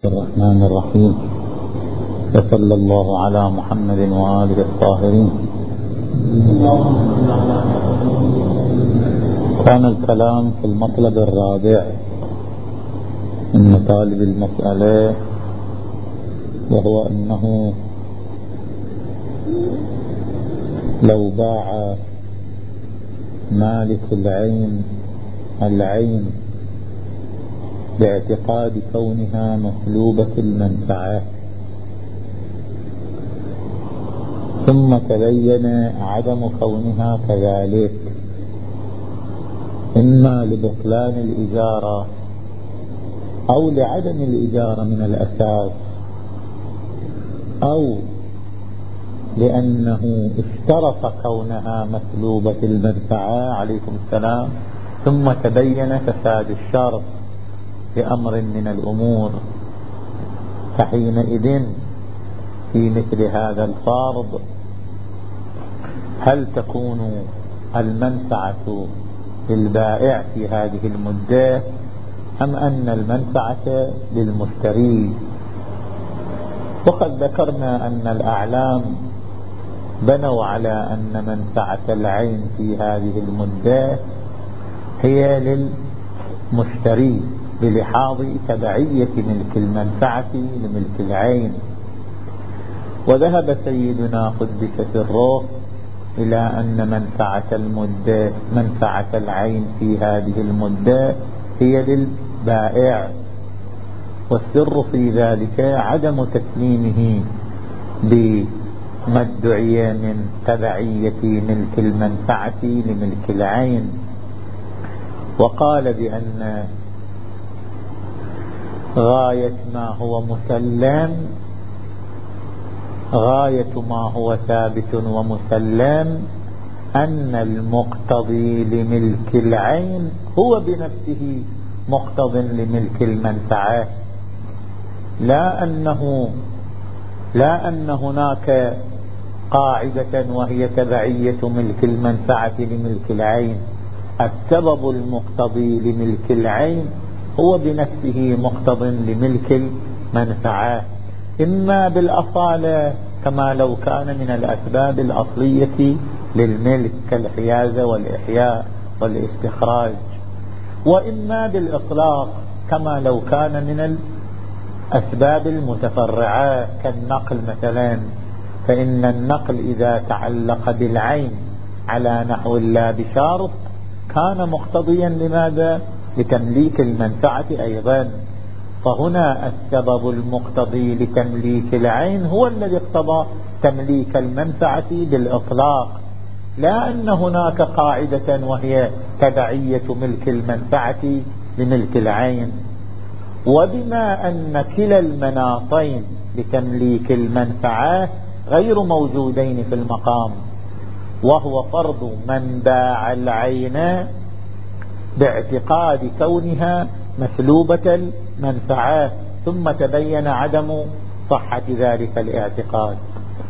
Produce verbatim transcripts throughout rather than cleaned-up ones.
الرحمن الرحيم، وصلى الله على محمد وآله الطاهرين. كان الكلام في المطلب الرابع من مطالب المسألة، وهو أنه لو باع مالك العين العين باعتقاد كونها مسلوبة المنفعة، ثم تبين عدم كونها كذلك، إما لبطلان الإجارة أو لعدم الإجارة من الأساس، أو لأنه اشترط كونها مسلوبة المنفعة عليكم السلام، ثم تبين فساد الشرط بأمر من الأمور، فحينئذ في مثل هذا الفرض هل تكون المنفعة للبائع في هذه المدة أم أن المنفعة للمشتري؟ وقد ذكرنا أن الأعلام بنوا على أن منفعة العين في هذه المدة هي للمشتري بلحاظ تبعية ملك المنفعة لملك العين. وذهب سيدنا قدس سره إلى أن منفعة المدة منفعة العين في هذه المدة هي للبائع، والسر في ذلك عدم تسليمه بما ادعي من تبعية ملك المنفعة لملك العين. وقال بأن غاية ما هو مسلم غاية ما هو ثابت ومسلم أن المقتضي لملك العين هو بنفسه مقتض لملك المنفعة، لا أنه لا أن هناك قاعدة وهي تبعية ملك المنفعة لملك العين. السبب المقتضي لملك العين هو بنفسه مقتض لملك المنفعة، إما بالأصالة كما لو كان من الأسباب الأصلية للملك كالحيازة والإحياء والاستخراج، وإما بالإطلاق كما لو كان من الأسباب المتفرعة كالنقل مثلا، فإن النقل إذا تعلق بالعين على نحو لا بشرط كان مقتضيا لماذا؟ لتمليك المنفعة أيضا. فهنا السبب المقتضي لتمليك العين هو الذي اقتضى تمليك المنفعة بالإطلاق، لا أن هناك قاعدة وهي تبعية ملك المنفعة لملك العين. وبما أن كلا المناطين لتمليك المنفعة غير موجودين في المقام، وهو فرض من باع العين باعتقاد كونها مسلوبة المنفعة، ثم تبين عدم صحة ذلك الاعتقاد.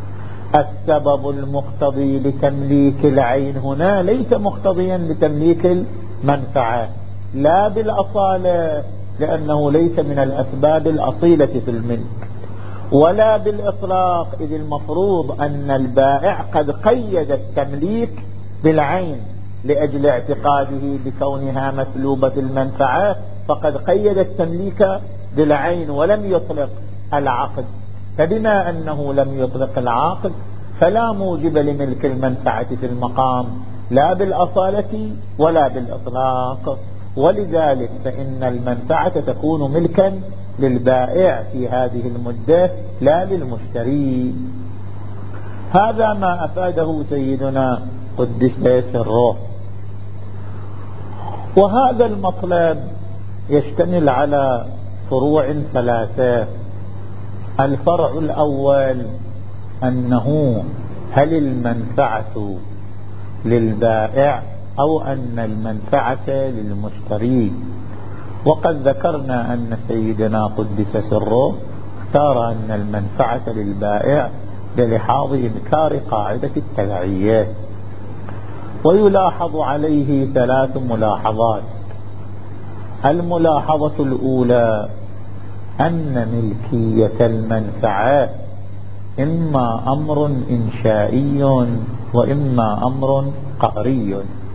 السبب المقتضي لتمليك العين هنا ليس مقتضيا لتمليك المنفعة، لا بالأصالة لأنه ليس من الأسباب الأصيلة في الملك، ولا بالإطلاق إذ المفروض أن البائع قد قيد التمليك بالعين لأجل اعتقاده بكونها مسلوبة المنفعة، فقد قيد التمليك بالعين ولم يطلق العقد. فبما أنه لم يطلق العقد فلا موجب لملك المنفعة في المقام لا بالأصالة ولا بالإطلاق، ولذلك فإن المنفعة تكون ملكا للبائع في هذه المدة لا للمشتري. هذا ما أفاده سيدنا قدس سره. وهذا المطلب يشتمل على فروع ثلاثة. الفرع الأول أنه هل المنفعة للبائع أو أن المنفعة للمشتري؟ وقد ذكرنا أن سيدنا قدس سره اختار أن المنفعة للبائع بلحاظ إنكار قاعدة التبعية. ويلاحظ عليه ثلاث ملاحظات. الملاحظة الأولى أن ملكية المنفعة إما أمر إنشائي وإما أمر قهري.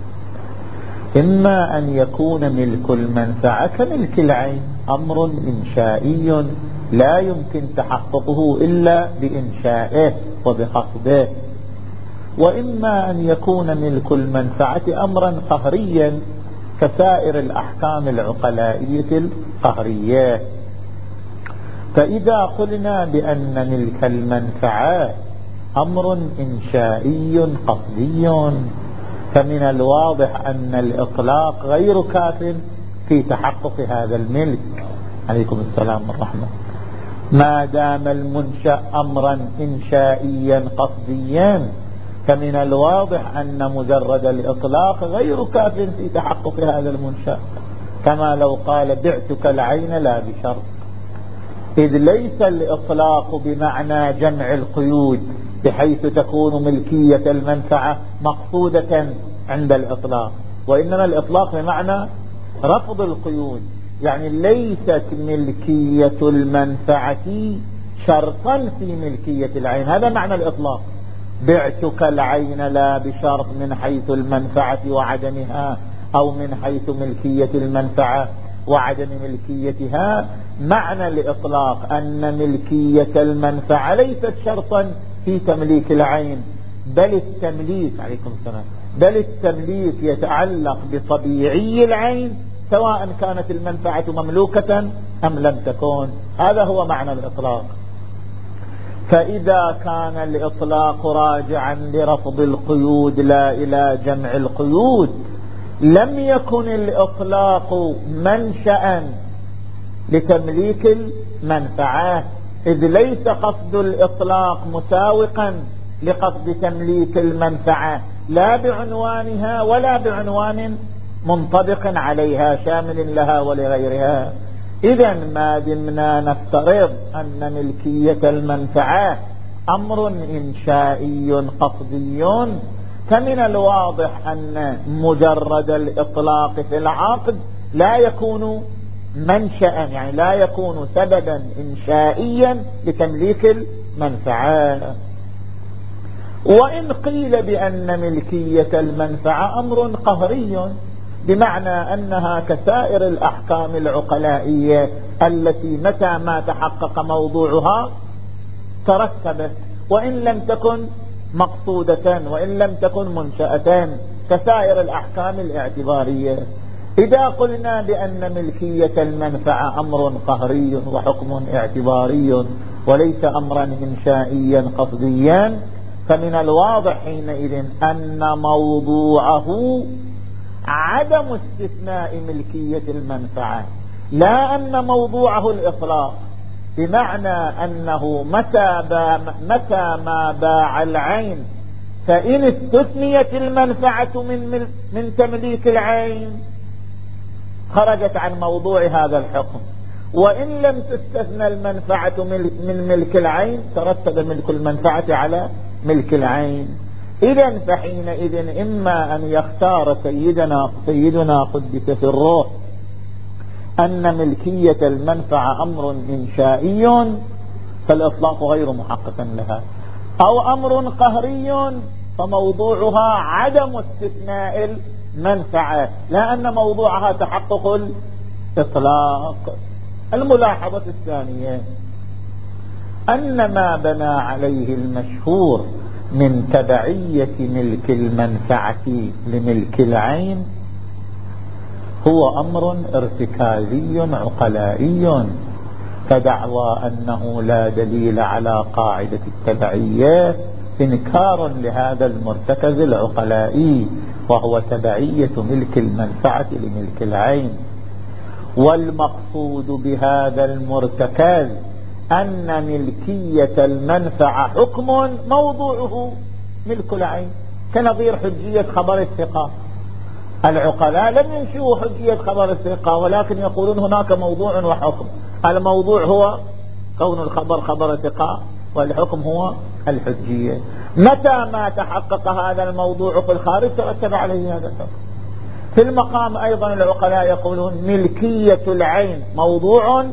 إما أن يكون ملك المنفعة كملك العين، أمر إنشائي لا يمكن تحققه إلا بإنشائه وبقصده، وإما أن يكون ملك المنفعة أمرا قهريا كسائر الأحكام العقلائية القهرية. فإذا قلنا بأن ملك المنفعة أمر إنشائي قصدي فمن الواضح أن الإطلاق غير كاف في تحقق هذا الملك. عليكم السلام والرحمة. ما دام المنشأ أمرا إنشائيا قصديا فمن الواضح أن مجرد الإطلاق غير كاف في تحقق هذا المنشأ، كما لو قال بعتك العين لا بشرط، إذ ليس الإطلاق بمعنى جمع القيود بحيث تكون ملكية المنفعة مقصودة عند الإطلاق، وإنما الإطلاق بمعنى رفض القيود، يعني ليست ملكية المنفعة شرطا في ملكية العين، هذا معنى الإطلاق. بعتك العين لا بشرط من حيث المنفعة وعدمها، أو من حيث ملكية المنفعة وعدم ملكيتها. معنى الإطلاق أن ملكية المنفعة ليست شرطا في تمليك العين، بل التمليك عليكم السلام بل التمليك يتعلق بطبيعي العين سواء كانت المنفعة مملوكة أم لم تكن. هذا هو معنى الإطلاق. فإذا كان الإطلاق راجعا لرفض القيود لا إلى جمع القيود لم يكن الإطلاق منشأ لتمليك المنفعة، إذ ليس قصد الإطلاق مساوقا لقصد تمليك المنفعة لا بعنوانها ولا بعنوان منطبق عليها شامل لها ولغيرها. إذن ما دمنا نفترض أن ملكية المنفعة أمر إنشائي قصدي فمن الواضح أن مجرد الإطلاق في العقد لا يكون منشأ، يعني لا يكون سببا إنشائيا لتمليك المنفعة. وإن قيل بأن ملكية المنفعة أمر قهري بمعنى أنها كسائر الأحكام العقلائية التي متى ما تحقق موضوعها ترتبت وإن لم تكن مقصودة وإن لم تكن منشأة كسائر الأحكام الاعتبارية. إذا قلنا بأن ملكية المنفعة أمر قهري وحكم اعتباري وليس أمرا إنشائيا قصديا فمن الواضح حينئذ أن موضوعه عدم استثناء ملكية المنفعة، لا أن موضوعه الإطلاق، بمعنى أنه متى, متى ما باع العين فإن استثنيت المنفعة من, من تمليك العين خرجت عن موضوع هذا الحكم، وإن لم تستثنى المنفعة من ملك العين ترتب ملك المنفعة على ملك العين. إذن فحينئذ إما أن يختار سيدنا, سيدنا قدس في الروح أن ملكية المنفعة أمر إنشائي فالإطلاق غير محقق لها، أو أمر قهري فموضوعها عدم استثناء المنفعة لا أن موضوعها تحقق الإطلاق. الملاحظة الثانية أن ما بنى عليه المشهور من تبعية ملك المنفعة لملك العين هو أمر ارتكازي عقلائي، فدعوى أنه لا دليل على قاعدة التبعية إنكار لهذا المرتكز العقلائي وهو تبعية ملك المنفعة لملك العين. والمقصود بهذا المرتكز أن ملكية المنفعة حكم موضوعه ملك العين، كنظير حجية خبر الثقة. العقلاء لم ينشئوا حجية خبر الثقة ولكن يقولون هناك موضوع وحكم، الموضوع هو كون الخبر خبر ثقة والحكم هو الحجية. متى ما تحقق هذا الموضوع في الخارج ترتب عليه هذا الحكم. في المقام أيضا العقلاء يقولون ملكية العين موضوع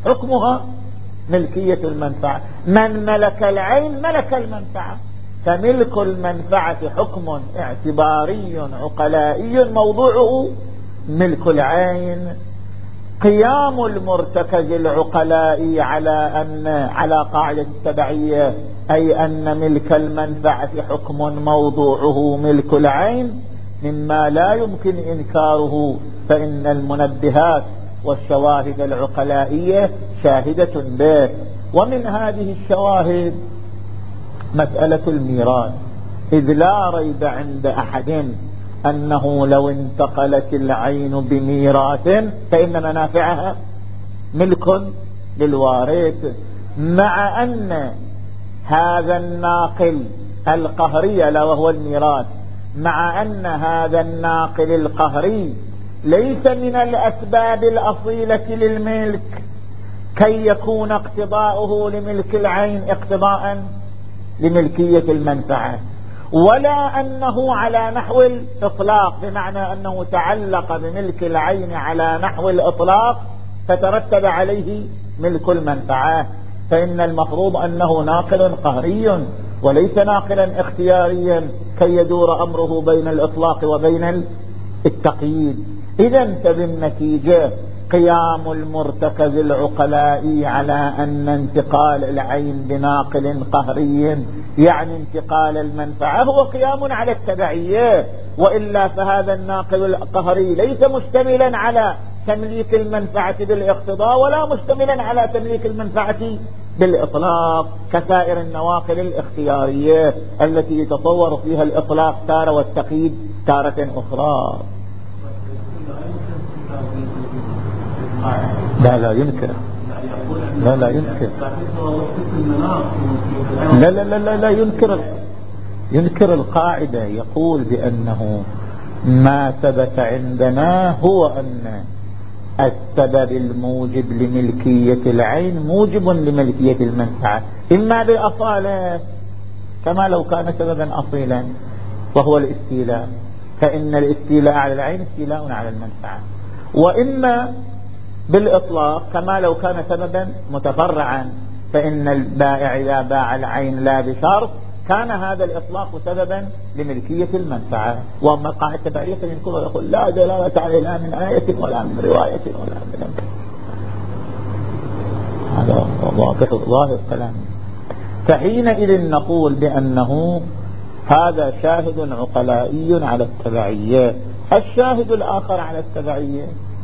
حكمها ملكية المنفعة. من ملك العين ملك المنفعة، فملك المنفعة حكم اعتباري عقلائي موضوعه ملك العين. قيام المرتكز العقلائي على أن على قاعدة التبعية، أي أن ملك المنفعة حكم موضوعه ملك العين، مما لا يمكن إنكاره، فإن المنبهات والشواهد العقلائية شاهدة به. ومن هذه الشواهد مسألة الميراث، إذ لا ريب عند أحد أنه لو انتقلت العين بميراث فإن منافعها ملك للوارث، مع أن هذا الناقل القهري لا وهو الميراث، مع أن هذا الناقل القهري ليس من الأسباب الأصيلة للملك كي يكون اقتضاؤه لملك العين اقتضاء لملكية المنفعة، ولا أنه على نحو الإطلاق، بمعنى أنه تعلق بملك العين على نحو الإطلاق فترتب عليه ملك المنفعة، فإن المفروض أنه ناقل قهري وليس ناقلا اختياريا كي يدور أمره بين الإطلاق وبين التقييد. إذن فبالنتيجة قيام المرتكز العقلائي على أن انتقال العين بناقل قهري يعني انتقال المنفعة هو قيام على التبعية، وإلا فهذا الناقل القهري ليس مشتملا على تمليك المنفعة بالاقتضاء ولا مشتملا على تمليك المنفعة بالإطلاق كسائر النواقل الاختيارية التي يتصور فيها الإطلاق تارة والتقييد تارة أخرى. لا لا ينكر، لا لا ينكر، لا لا لا لا, لا ينكر ينكر القاعدة. يقول بأنه ما ثبت عندنا هو أن السبب الموجب لملكية العين موجب لملكية المنفعة، إما بالأصالة كما لو كان سببا أصيلا وهو الاستيلاء، فإن الاستيلاء على العين استيلاء على المنفعة، وإما بالإطلاق كما لو كان سببا متفرعا، فإن البائع إذا باع العين لا بشرط كان هذا الإطلاق سببا لملكية المنفعة. وأما القاعدة التبعية فينكر ويقول لا دلالة عليه لا من آية ولا من رواية ولا من أمر. هذا واضح ظاهر كلام. فحينئذ نقول بأنه هذا شاهد عقلائي على التبعية. الشاهد الآخر على التبعية،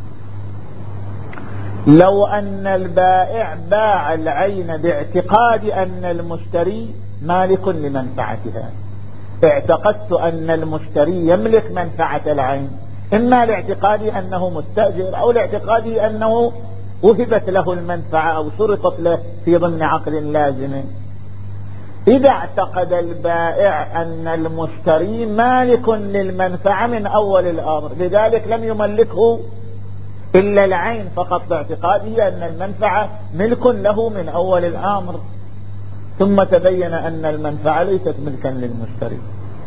لو أن البائع باع العين باعتقاد أن المشتري مالك لمنفعتها، اعتقدت أن المشتري يملك منفعة العين، إما لاعتقادي أنه مستأجر أو لاعتقادي أنه وهبت له المنفعة أو شرطت له في ضمن عقد لازم. إذا اعتقد البائع أن المشتري مالك للمنفعة من أول الأمر، لذلك لم يملكه إلا العين فقط باعتقاده أن المنفعة ملك له من أول الأمر، ثم تبين أن المنفعة ليست ملكا للمشتري،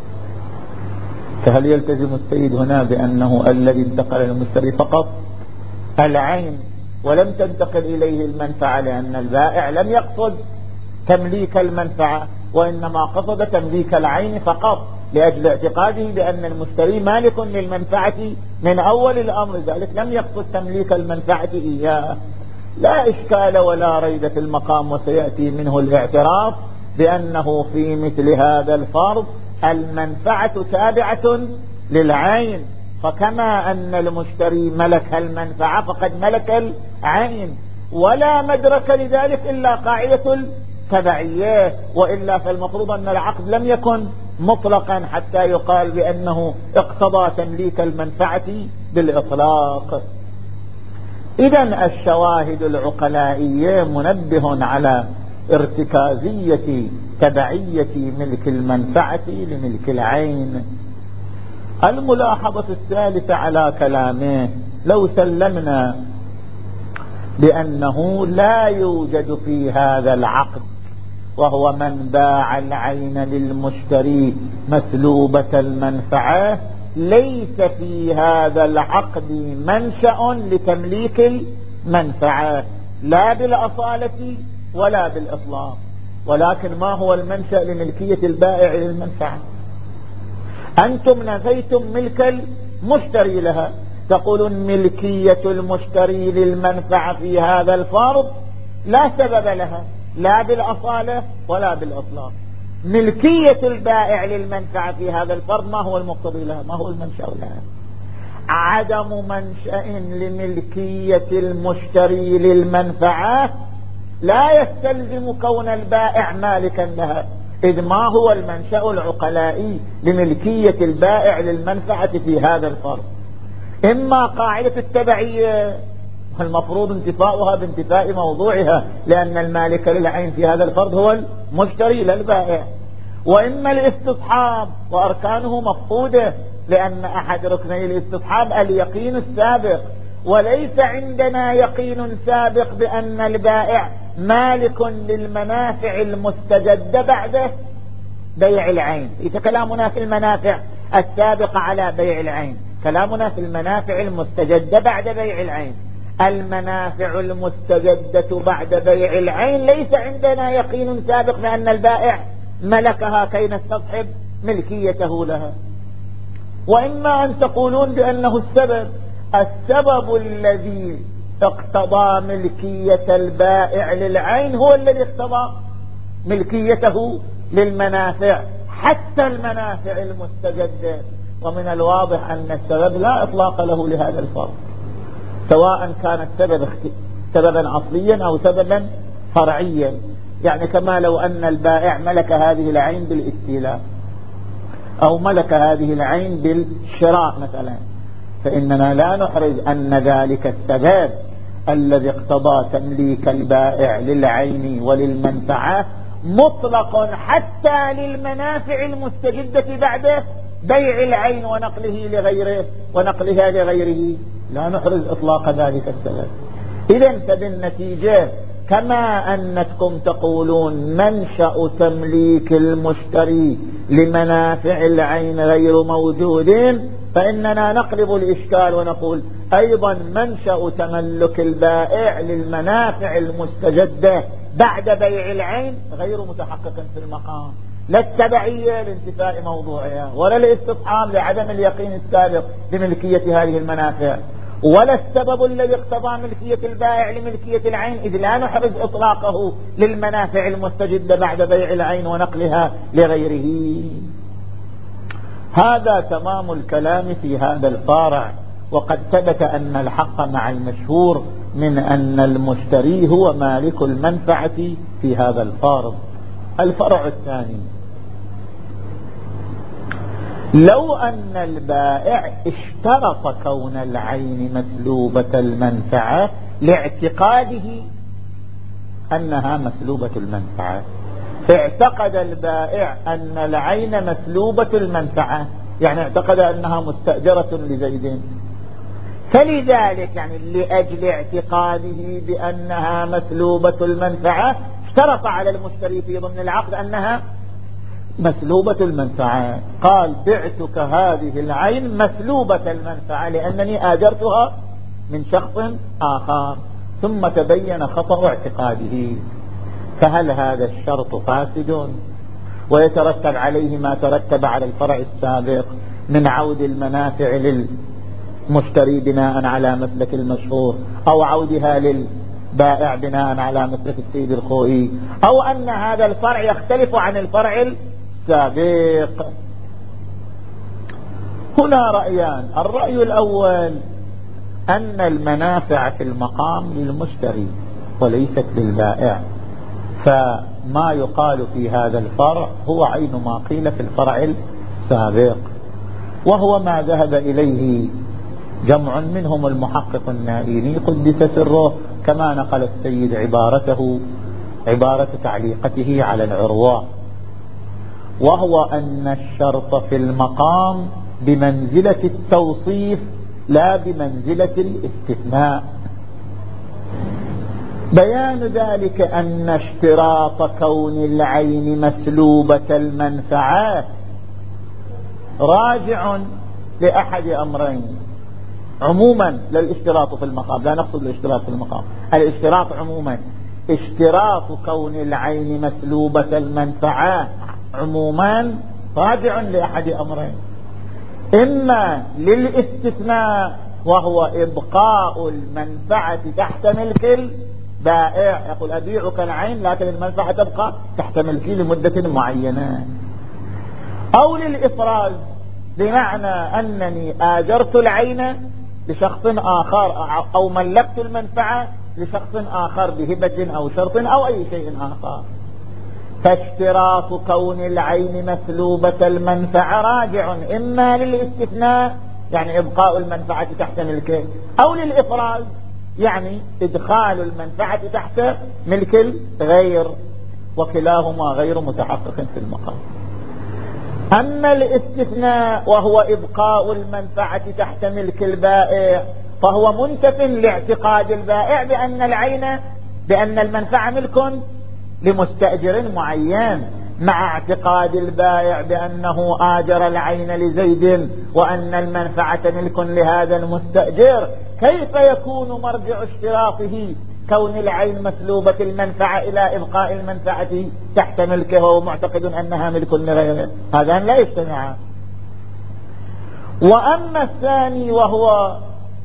فهل يلتزم السيد هنا بأنه الذي انتقل للمشتري فقط العين ولم تنتقل إليه المنفعة، لأن البائع لم يقصد تمليك المنفعة وإنما قصد تمليك العين فقط لأجل اعتقاده بأن المشتري مالك للمنفعة من أول الأمر، ذلك لم يقصد تمليك المنفعة إياه. لا إشكال ولا ريب في المقام، وسيأتي منه الاعتراف بأنه في مثل هذا الفرض المنفعة تابعة للعين، فكما أن المشتري ملك المنفعة فقد ملك العين، ولا مدرك لذلك إلا قاعدة التبعية، وإلا فالمفروض أن العقد لم يكن مطلقا حتى يقال بأنه اقتضى تمليك المنفعة بالإطلاق. إذن الشواهد العقلائية منبه على ارتكازية تبعية ملك المنفعة لملك العين. الملاحظة الثالثة على كلامه، لو سلمنا بأنه لا يوجد في هذا العقد، وهو من باع العين للمشتري مسلوبة المنفعة، ليس في هذا العقد منشأ لتمليك المنفعة، لا بالأصالة ولا بالإطلاق. ولكن ما هو المنشأ لملكية البائع للمنفعة؟ أنتم نفيتم ملك المشتري لها، تقولون ملكية المشتري للمنفعة في هذا الفرض لا سبب لها لا بالأصالة ولا بالإطلاق. ملكية البائع للمنفعة في هذا الفرض ما هو المقتضي لها؟ ما هو المنشأ لها؟ عدم منشأ لملكية المشتري للمنفعة لا يستلزم كون البائع مالكا لها، إذ ما هو المنشأ العقلائي لملكية البائع للمنفعة في هذا الفرض؟ إما قاعدة التبعية المفروض انتفاؤها بانتفاء موضوعها، لأن المالك للعين في هذا الفرض هو المشتري للبائع، وإما الاستصحاب وأركانه مفقودة، لأن أحد ركني الاستصحاب اليقين السابق، وليس عندنا يقين سابق بأن البائع مالك للمنافع المستجدة بعد بيع العين. إذا كلامنا في المنافع السابقة على بيع العين، كلامنا في المنافع المستجدة بعد بيع العين. المنافع المستجدة بعد بيع العين ليس عندنا يقين سابق بأن البائع ملكها كي نستصحب ملكيته لها. وإما أن تقولون بأنه السبب السبب الذي اقتضى ملكية البائع للعين هو الذي اقتضى ملكيته للمنافع حتى المنافع المستجدة. ومن الواضح أن السبب لا إطلاق له لهذا الفرض، سواء كان السبب سببا أصليا أو سببا فرعيا. يعني كما لو أن البائع ملك هذه العين بالاستيلاء أو ملك هذه العين بالشراء مثلا، فإننا لا نحرز أن ذلك السبب الذي اقتضى تمليك البائع للعين وللمنفعة مطلق حتى للمنافع المستجدة بعد بيع العين ونقله لغيره ونقلها لغيره، لا نحرز إطلاق ذلك السبب. إذن فبالنتيجة كما أنكم تقولون منشأ تمليك المشتري لمنافع العين غير موجود، فإننا نقلب الإشكال ونقول أيضا منشأ تملك البائع للمنافع المستجدة بعد بيع العين غير متحقق في المقام، لا التبعية لانتفاء موضوعها، ولا الاستصحاب لعدم اليقين السابق بملكية هذه المنافع، ولا السبب الذي اقتضى ملكية البائع لملكية العين، إذ لا نحرز إطلاقه للمنافع المستجدة بعد بيع العين ونقلها لغيره. هذا تمام الكلام في هذا الفارع. وقد ثبت أن الحق مع المشهور من أن المشتري هو مالك المنفعة في هذا الفارض. الفرع الثاني: لو أن البائع اشترط كون العين مسلوبة المنفعة لاعتقاده أنها مسلوبة المنفعة، اعتقد البائع أن العين مسلوبة المنفعة، يعني اعتقد أنها مستأجرة لزيد، فلذلك يعني لأجل اعتقاده بأنها مسلوبة المنفعة اشترط على المشتري في ضمن العقد أنها مسلوبة المنفعة، قال بعتك هذه العين مسلوبة المنفعة لأنني آجرتها من شخص آخر، ثم تبين خطأ اعتقاده، فهل هذا الشرط فاسد ويترتب عليه ما ترتب على الفرع السابق من عود المنافع للمشتري بناء على مسلك المشهور، أو عودها للبائع بناء على مسلك السيد الخوئي، أو أن هذا الفرع يختلف عن الفرع السابق؟ هنا رأيان: الرأي الأول أن المنافع في المقام للمشتري وليست للبائع، فما يقال في هذا الفرع هو عين ما قيل في الفرع السابق، وهو ما ذهب إليه جمع منهم المحقق النائيني قدس سره، كما نقل السيد عبارته عبارة تعليقته على العروة، وهو أن الشرط في المقام بمنزلة التوصيف لا بمنزلة الاستثناء. بيان ذلك أن اشتراط كون العين مسلوبة المنفعة راجع لأحد أمرين: عموما للاشتراط في المقام، لا نقصد الاشتراط في المقام، الاشتراط عموما، اشتراط كون العين مسلوبة المنفعة عموما راجع لأحد أمرين: إما للاستثناء وهو إبقاء المنفعة تحت ملك البائع، يقول أبيعك العين لكن المنفعة تبقى تحت ملكي لمدة معينة، أو للإفراز بمعنى أنني آجرت العين لشخص آخر أو ملكت المنفعة لشخص آخر بهبة أو شرط أو أي شيء آخر. فاشتراط كون العين مسلوبة المنفعة راجع إما للاستثناء يعني إبقاء المنفعة تحت ملكه، أو للإفراز يعني إدخال المنفعة تحت ملك الغير، وكلاهما غير متحقق في المقام. أما الاستثناء وهو إبقاء المنفعة تحت ملك البائع فهو منتف لاعتقاد البائع بأن العين بأن المنفعة ملك لمستأجر معين، مع اعتقاد البائع بأنه آجر العين لزيد وأن المنفعة ملك لهذا المستأجر. كيف يكون مرجع اشتراطه كون العين مسلوبة المنفعة إلى إبقاء المنفعة تحت ملكه وهو معتقد أنها ملك لغيره؟ هذا لا يجتمعان. وأما الثاني وهو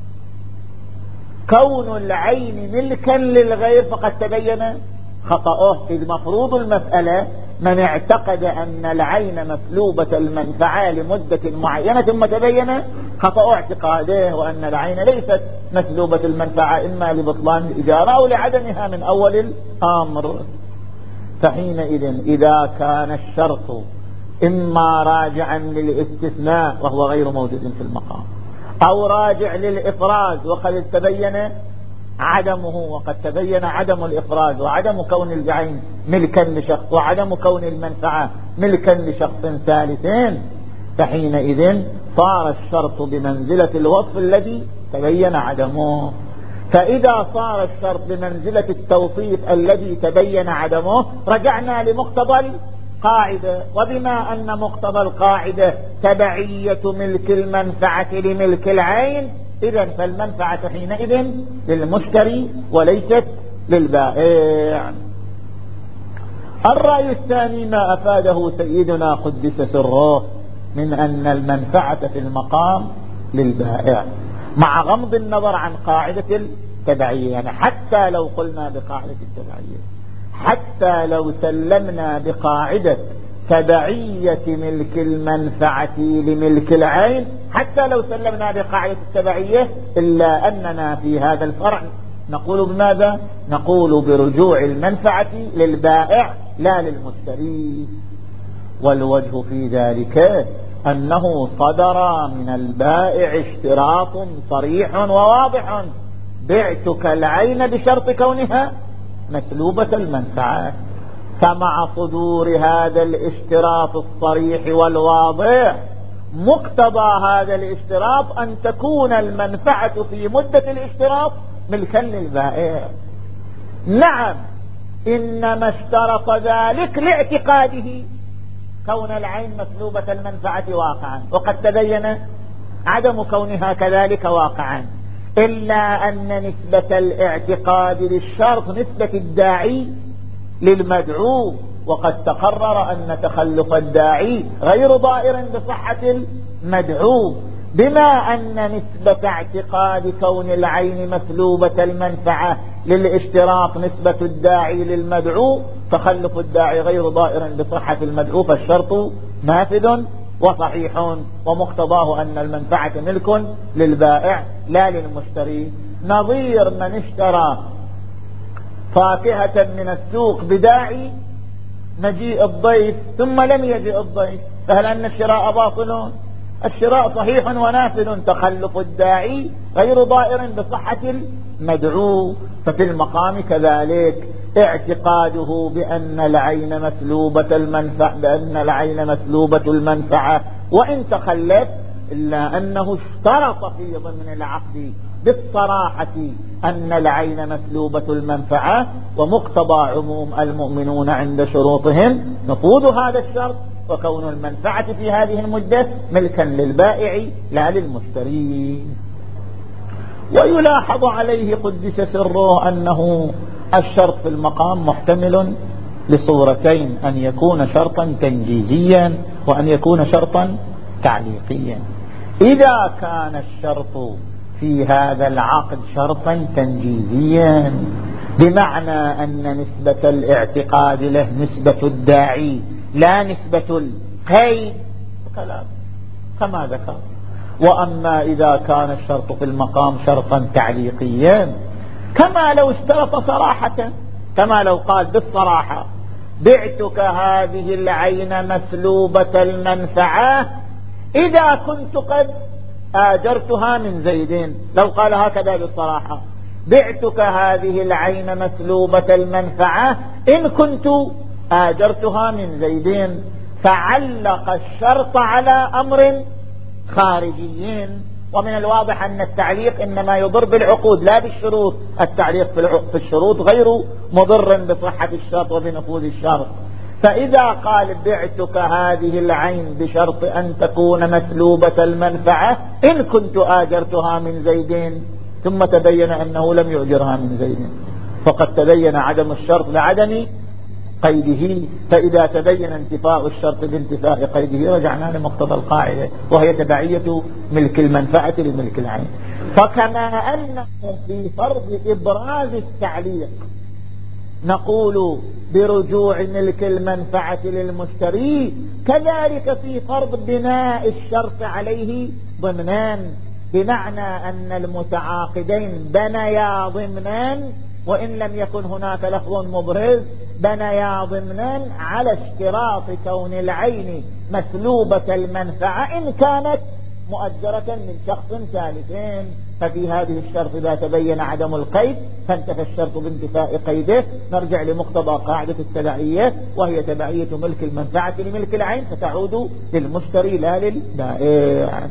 كون العين ملكا للغير فقد تبين خطأه. إذ مفروض المسألة من اعتقد أن العين مسلوبة المنفعة لمدة معينة ثم تبين خطأ اعتقاده وأن العين ليست مسلوبة المنفعة إما لبطلان الإجارة أو لعدمها من أول الأمر. فحينئذ إذا كان الشرط إما راجعا للاستثناء وهو غير موجود في المقام، أو راجع للإفراز وقد تبين عدمه، وقد تبين عدم الإفراز وعدم كون العين ملكا لشخص وعدم كون المنفعة ملكا لشخص ثالثين، فحينئذ صار الشرط بمنزلة الوصف الذي تبين عدمه. فإذا صار الشرط بمنزلة التوصيف الذي تبين عدمه رجعنا لمقتضى القاعدة، وبما أن مقتضى القاعدة تبعية ملك المنفعة لملك العين إذن فالمنفعة حينئذ للمشتري وليست للبائع. الرأي الثاني ما أفاده سيدنا قدس سره من أن المنفعة في المقام للبائع، مع غض النظر عن قاعدة التبعية. يعني حتى لو قلنا بقاعدة التبعية، حتى لو سلمنا بقاعدة تبعية ملك المنفعة لملك العين، حتى لو سلمنا بقاعدة التبعية، إلا أننا في هذا الفرع نقول بماذا؟ نقول برجوع المنفعة للبائع لا للمشتري. والوجه في ذلك أنه صدر من البائع اشتراط صريح وواضح: بعتك العين بشرط كونها مسلوبة المنفعة. فمع صدور هذا الاشتراط الصريح والواضح مقتضى هذا الاشتراط أن تكون المنفعة في مدة الاشتراط ملكا للبائع. نعم، إنما اشترط ذلك لاعتقاده كون العين مسلوبة المنفعة واقعا، وقد تبين عدم كونها كذلك واقعا، إلا أن نسبة الاعتقاد للشرط نسبة الداعي للمدعو، وقد تقرر أن تخلف الداعي غير ضائر بصحة المدعو، بما أن نسبة اعتقاد كون العين مسلوبة المنفعة للاشتراط نسبة الداعي للمدعو، تخلف الداعي غير ضائر بصحة المدعو، فالشرط نافذ وصحيح، ومقتضاه أن المنفعة ملك للبائع لا للمشتري. نظير من اشترى فاكهة من السوق بداعي مجيء الضيف ثم لم يجئ الضيف، فهل أن الشراء باطل؟ الشراء صحيح ونافذ، تخلف الداعي غير ضائر بصحة المدعو. ففي المقام كذلك اعتقاده بأن العين مسلوبة المنفعة بأن العين مسلوبة المنفعة وإن تخلف، إلا أنه اشترط في ضمن العقد بالصراحة أن العين مسلوبة المنفعة، ومقتضى عموم المؤمنون عند شروطهم نفوذ هذا الشرط، وكون المنفعة في هذه المدة ملكا للبائع لا للمشتري. ويلاحظ عليه قدس سره أنه الشرط في المقام محتمل لصورتين، أن يكون شرطا تنجيزيا وأن يكون شرطا تعليقيا. إذا كان الشرط في هذا العقد شرطا تنجيزيا بمعنى أن نسبة الاعتقاد له نسبة الداعي لا نسبة القيد كلام كما ذكر. وأما إذا كان الشرط في المقام شرطا تعليقيا كما لو اشترط صراحة، كما لو قال بالصراحة بعتك هذه العين مسلوبة المنفعة إذا كنت قد آجرتها من زيدين، لو قال هكذا بالصراحة بعتك هذه العين مسلوبة المنفعة إن كنت آجرتها من زيدين، فعلق الشرط على أمر خارجيين. ومن الواضح أن التعليق إنما يضر بالعقود لا بالشروط، التعليق في الشروط غير مضر بصحة الشرط وبنفوذ الشرط. فإذا قال بعتك هذه العين بشرط أن تكون مسلوبة المنفعة إن كنت آجرتها من زيدين، ثم تبين أنه لم يؤجرها من زيدين، فقد تبين عدم الشرط لعدم قيده. فإذا تبين انتفاء الشرط بانتفاء قيده رجعنا لمقتضى القاعدة وهي تبعية ملك المنفعة لملك العين. فكما أنه في فرض إبراز التعليق نقول برجوع ملك المنفعة للمشتري، كذلك في فرض بناء الشرط عليه ضمنان، بمعنى أن المتعاقدين بنيا ضمنان وإن لم يكن هناك لفظ مبرز، بنيا ضمنان على اشتراط كون العين مسلوبة المنفعة إن كانت مؤجرة من شخص ثالثين. ففي هذه الشرط إذا تبين عدم القيد فانتفى الشرط بانتفاء قيده، نرجع لمقتضى قاعدة التبعية وهي تبعية ملك المنفعة لملك العين، فتعود للمشتري لا للبائع.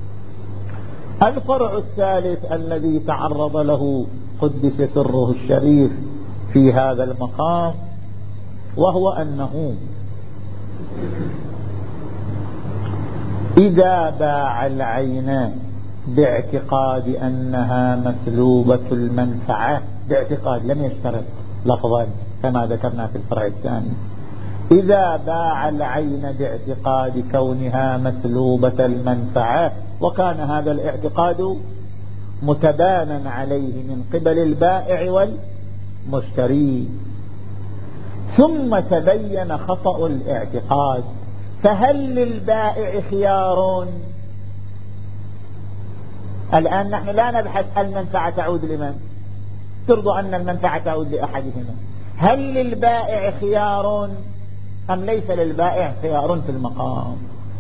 الفرع الثالث الذي تعرض له قدس سره الشريف في هذا المقام وهو أنه إذا باع العين باعتقاد أنها مسلوبة المنفعة، باعتقاد لم يشترط لفظا كما ذكرنا في الفرع الثاني، إذا باع العين باعتقاد كونها مسلوبة المنفعة وكان هذا الاعتقاد متبانا عليه من قبل البائع والمشتري، ثم تبين خطأ الاعتقاد، فهل للبائع خيار؟ الآن نحن لا نبحث المنفعة تعود لمن، ترضى أن المنفعة تعود لأحدهما، هل للبائع خيار أم ليس للبائع خيار في المقام؟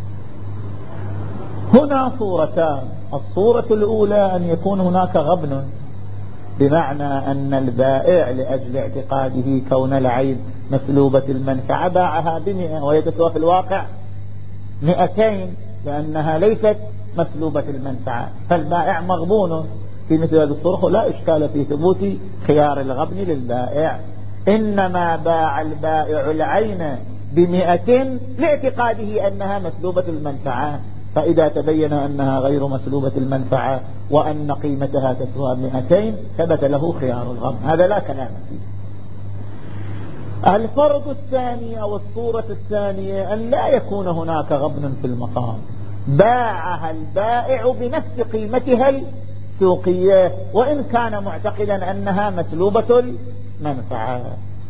هنا صورتان. الصورة الأولى أن يكون هناك غبن، بمعنى أن البائع لأجل اعتقاده كون العين مسلوبة المنفعة باعها بمئة وهي تسوى في الواقع مئتين لأنها ليست مسلوبة المنفعة، فالبائع مغبون. في مثل هذه الصورة لا إشكال في ثبوت خيار الغبن للبائع، إنما باع البائع العين بمئة لاعتقاده أنها مسلوبة المنفعة، فإذا تبين أنها غير مسلوبة المنفعة وأن قيمتها تسوى مئتين ثبت له خيار الغبن، هذا لا كلام فيه. الفرض الثاني أو الصورة الثانية أن لا يكون هناك غبن في المقام، باعها البائع بنفس قيمتها السوقية وإن كان معتقدا أنها مسلوبة المنفعة،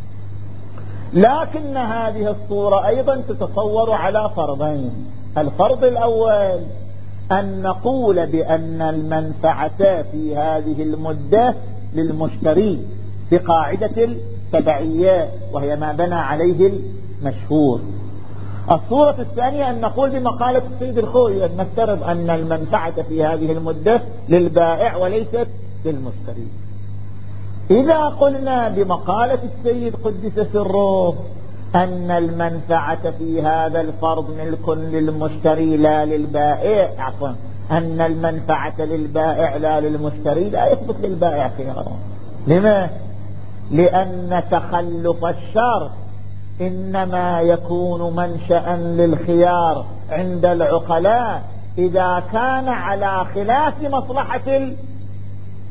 لكن هذه الصورة أيضا تتصور على فرضين. الفرض الأول أن نقول بأن المنفعة في هذه المدة للمشتري بقاعدة التبعية وهي ما بنى عليه المشهور. الصورة الثانية أن نقول بمقالة السيد الخوي أن نفترض أن المنفعة في هذه المدة للبائع وليست للمشتري. إذا قلنا بمقالة السيد قدس سره أن المنفعة في هذا الفرض ملك للمشتري لا للبائع، عفوا أن المنفعة للبائع لا للمشتري، لا يثبت للبائع خيار. لما؟ لأن تخلف الشرط إنما يكون منشأ للخيار عند العقلاء إذا كان على خلاف مصلحة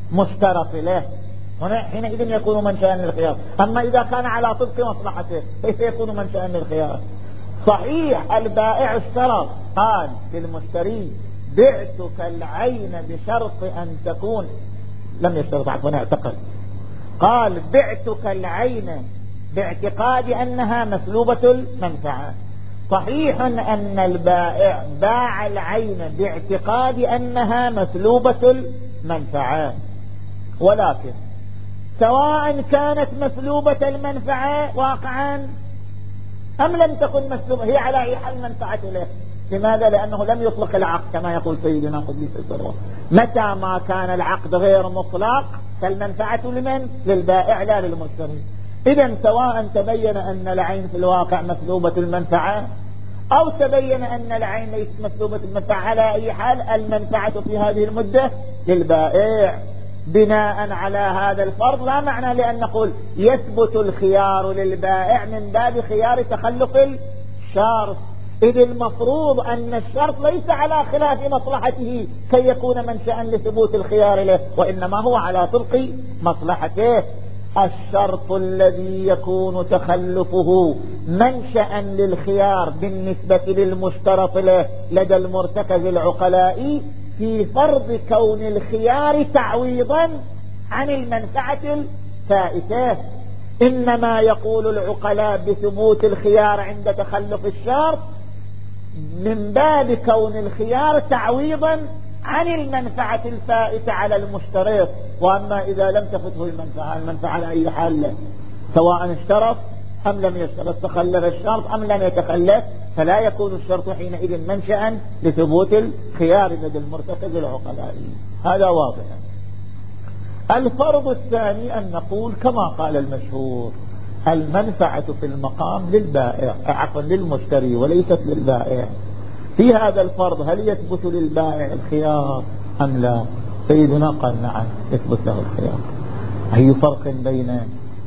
مشترط له، هنا حينئذ يكون منشأ للخيار. أما إذا كان على طبق مصلحته كيف يكون منشأ للخيار؟ صحيح البائع اشترط، قال للمشتري بعتك العين بشرط أن تكون، لم يشترط عفوا اعتقد، قال بعتك العين باعتقاد أنها مسلوبة المنفعة. صحيح أن البائع باع العين باعتقاد أنها مسلوبة المنفعة، ولكن سواء كانت مسلوبة المنفعة واقعا أم لم تكن مسلوبة، هي على أي حال منفعة له. لماذا؟ لأنه لم يطلق العقد كما يقول سيدنا قدس سره. متى ما كان العقد غير مطلق فالمنفعة لمن؟ للبائع لا للمشتري. إذن سواء تبين أن العين في الواقع مسلوبة المنفعة أو تبين أن العين ليست مسلوبة المنفعة، على أي حال المنفعة في هذه المدة للبائع. بناء على هذا الفرض لا معنى لأن نقول يثبت الخيار للبائع من باب خيار تخلف الشرط، إذ المفروض أن الشرط ليس على خلاف مصلحته كي يكون منشأ لثبوت الخيار له، وإنما هو على طرق مصلحته. الشرط الذي يكون تخلفه منشأ للخيار بالنسبة للمشترط له لدى المرتكز العقلاء في فرض كون الخيار تعويضا عن المنفعة الفائتة. إنما يقول العقلاء بثبوت الخيار عند تخلف الشرط من باب كون الخيار تعويضا عن المنفعة الفائتة على المشترط. وأما إذا لم تفته المنفعة، المنفعة على أي حال له، سواء اشترط أم لم يشترط، تخلف الشرط أم لم يتخلف، فلا يكون الشرط حينئذ منشأ لثبوت الخيار لدى المرتكز العقلاء. هذا واضح. الفرض الثاني أن نقول كما قال المشهور المنفعة في المقام للبائع عفوا للمشتري وليست للبائع. في هذا الفرض هل يثبت للبائع الخيار أم لا؟ سيدنا قال نعم يثبت له الخيار. أي فرق بين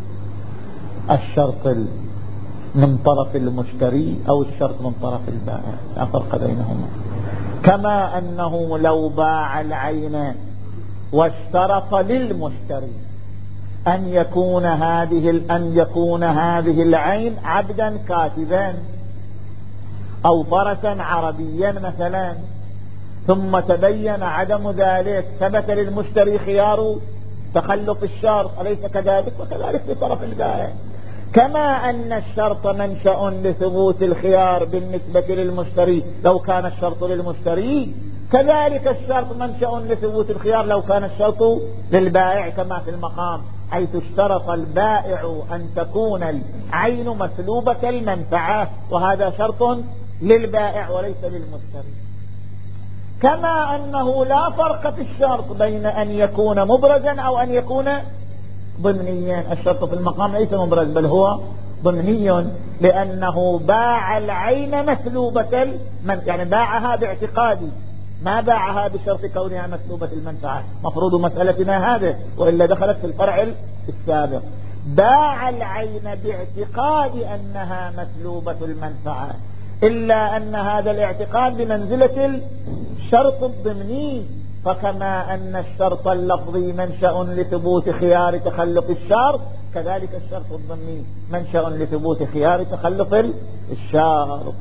الشرط من طرف المشتري أو الشرط من طرف البائع؟ لا فرق بينهما. كما أنه لو باع العين واشترط للمشتري أن يكون هذه أن يكون هذه العين عبدا كاتبا أو فرسا عربيا مثلا، ثم تبين عدم ذلك، ثبت للمشتري خيار تخلف الشرط، أليس كذلك؟ وكذلك في طرف البائع. كما أن الشرط منشأ لثبوت الخيار بالنسبة للمشتري لو كان الشرط للمشتري، كذلك الشرط منشأ لثبوت الخيار لو كان الشرط للبائع كما في المقام، حيث اشترط البائع أن تكون العين مسلوبة المنفعة، وهذا شرط للبائع وليس للمشتري. كما أنه لا فرق في الشرط بين أن يكون مبرزا أو أن يكون ضمنيا. الشرط في المقام ليس مبرز بل هو ضمني، لأنه باع العين مسلوبة المن... يعني باعها باعتقادي، ما باعها بشرط كونها مسلوبة المنفعة. مفروض مسألتنا هذا، وإلا دخلت في الفرع السابق. باع العين باعتقاد أنها مسلوبة المنفعة، إلا أن هذا الاعتقاد بمنزلة الشرط الضمني. فكما أن الشرط اللفظي منشأ لثبوت خيار تخلف الشرط، كذلك الشرط الضمني منشأ لثبوت خيار تخلف الشرط.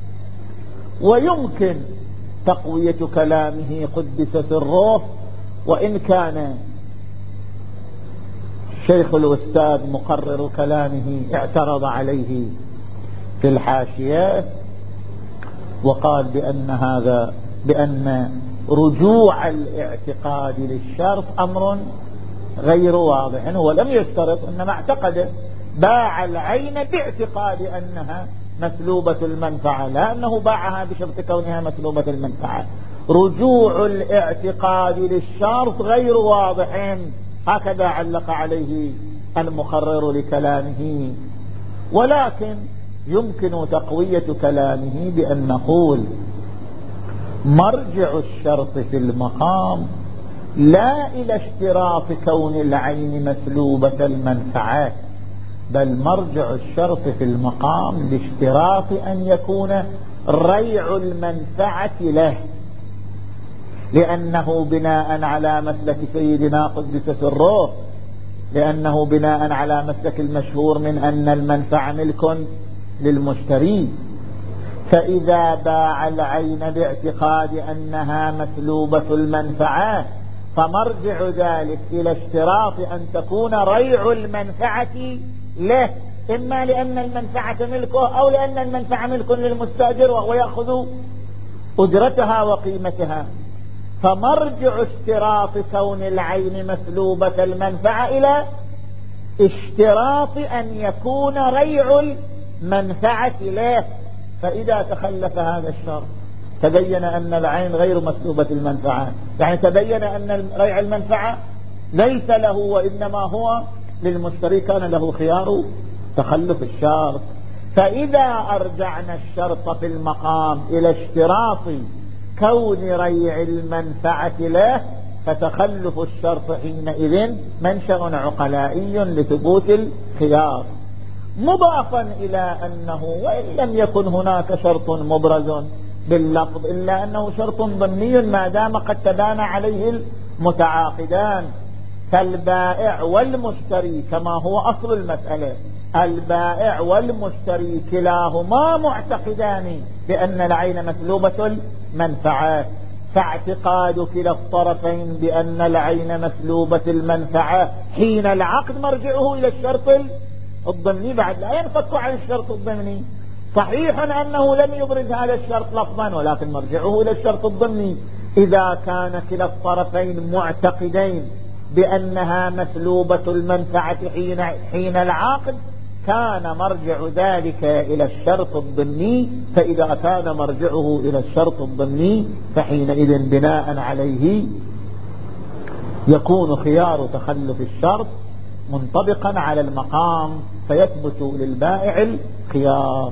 ويمكن تقوية كلامه قدس سره، وإن كان شيخ الأستاذ مقرر كلامه اعترض عليه في الحاشية وقال بأن هذا بأن رجوع الاعتقاد للشرط أمر غير واضح. هو لم يشترط، إنما اعتقد، باع العين باعتقاد أنها مسلوبة المنفعة، لا أنه باعها بشرط كونها مسلوبة المنفعة. رجوع الاعتقاد للشرط غير واضح، هكذا علق عليه المقرر لكلامه. ولكن يمكن تقوية كلامه بأن نقول مرجع الشرط في المقام لا إلى اشتراط كون العين مسلوبة المنفعة، بل مرجع الشرط في المقام لاشتراط أن يكون ريع المنفعة له. لأنه بناء على مسلك سيدنا قدس سره، لأنه بناء على مسلك المشهور من أن المنفعة ملك للمشتري. فإذا باع العين باعتقاد أنها مسلوبة المنفعة فمرجع ذلك إلى اشتراط أن تكون ريع المنفعة له، إما لأن المنفعة ملكه أو لأن المنفعة ملك للمستأجر وهو يأخذ أجرتها وقيمتها. فمرجع اشتراط كون العين مسلوبة المنفعة إلى اشتراط أن يكون ريع المنفعة له. فإذا تخلف هذا الشرط تبين أن العين غير مسلوبة المنفعة، يعني تبين أن ريع المنفعة ليس له وإنما هو للمشتري، كان له خيار تخلف الشرط. فإذا أرجعنا الشرط في المقام إلى اشتراط كون ريع المنفعة له فتخلف الشرط حينئذ منشأ عقلائي لثبوت الخيار، مضافا إلى أنه وإن لم يكن هناك شرط مبرز باللفظ إلا أنه شرط ضمني ما دام قد تبان عليه المتعاقدان. فالبائع والمشتري كما هو أصل المسألة، البائع والمشتري كلاهما معتقدان بأن العين مسلوبة المنفعة، فاعتقاد كلا الطرفين بأن العين مسلوبة المنفعة حين العقد مرجعه إلى الشرط الضمني، بعد لا ينفك عن الشرط الضمني. صحيح أنه لم يبرز هذا الشرط لفظا ولكن مرجعه إلى الشرط الضمني. إذا كان كلا الطرفين معتقدين بأنها مسلوبة المنفعة حين, حين العقد كان مرجع ذلك إلى الشرط الضمني. فإذا كان مرجعه إلى الشرط الضمني فحينئذ بناء عليه يكون خيار تخلف الشرط منطبقا على المقام فيثبت للبائع الخيار.